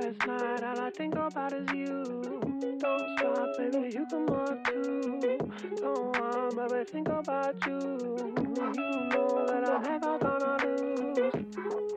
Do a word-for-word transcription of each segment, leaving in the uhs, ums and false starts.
last night, all I think about is you. Don't stop, baby, you can walk too. Go on, baby, think about you. You know that I'm never gonna lose.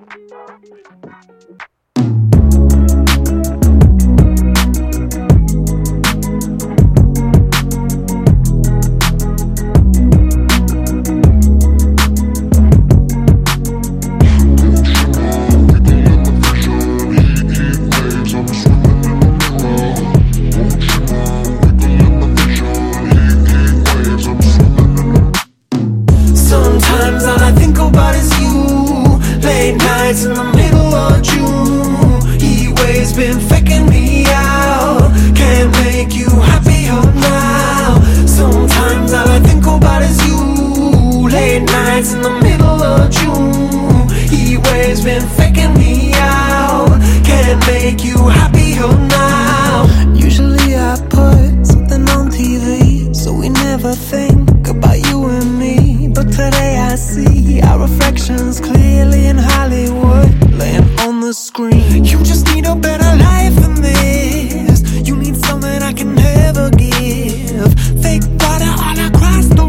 Sometimes all I think about is you. Late nights in the middle of June. Heat waves been faking me out. Can't make you happier now. Sometimes all I think about is you. Late nights in the middle of June. Heat waves been faking me out. Can't make you happier now. Usually I put something on T V, so we never think about you and me. But today I see our reflections clearly in Hollywood, laying on the screen. You just need a better life than this. You need something I can never give. Fake water all across the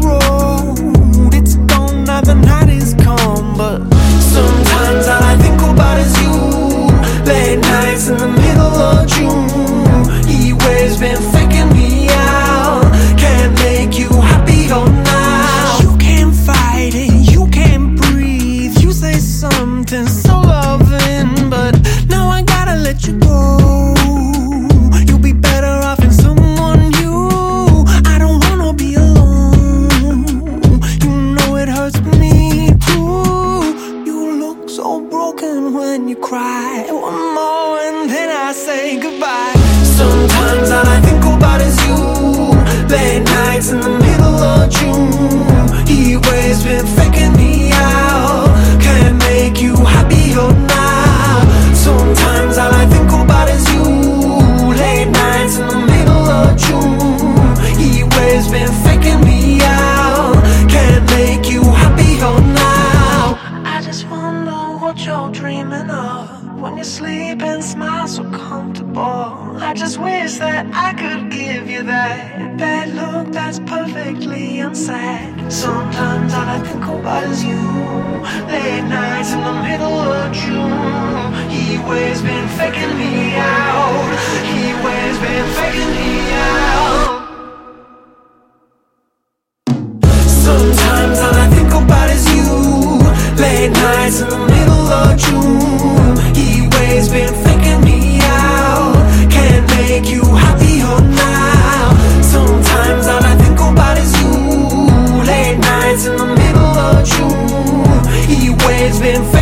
road. It's gone now, the night is come. But sometimes all I think about is you. Late nights in the middle of June. Heat waves been faking me out. Can't make you happier now. You can't fight it, you can't breathe. You say something so loving, but now I gotta let you go. You'll be better off in someone new. I don't wanna be alone. You know it hurts me too. You look so broken when you cry. One more and then I say goodbye. Sometimes all I think about is you. Late nights in the middle of June. Heat waves been faking me out. Can't make you happier now. Sometimes all I think about is you. Late nights in the middle of June. Heat waves been faking me out. Can't make you happier now. I just wonder what you're dreaming of when you sleep and smile so comfortable. I just wish that I could give you that bad look that's perfectly unsaid. Sometimes all I think about is you. Late nights in the middle of June. Heat waves been faking me out. Heat waves been faking me out. Sometimes all I think about is you. Late nights in the middle of June. Heat waves been faking me out. Can't make you happier now. Sometimes all I think about is you. Late nights in the middle of June. Heat waves been faking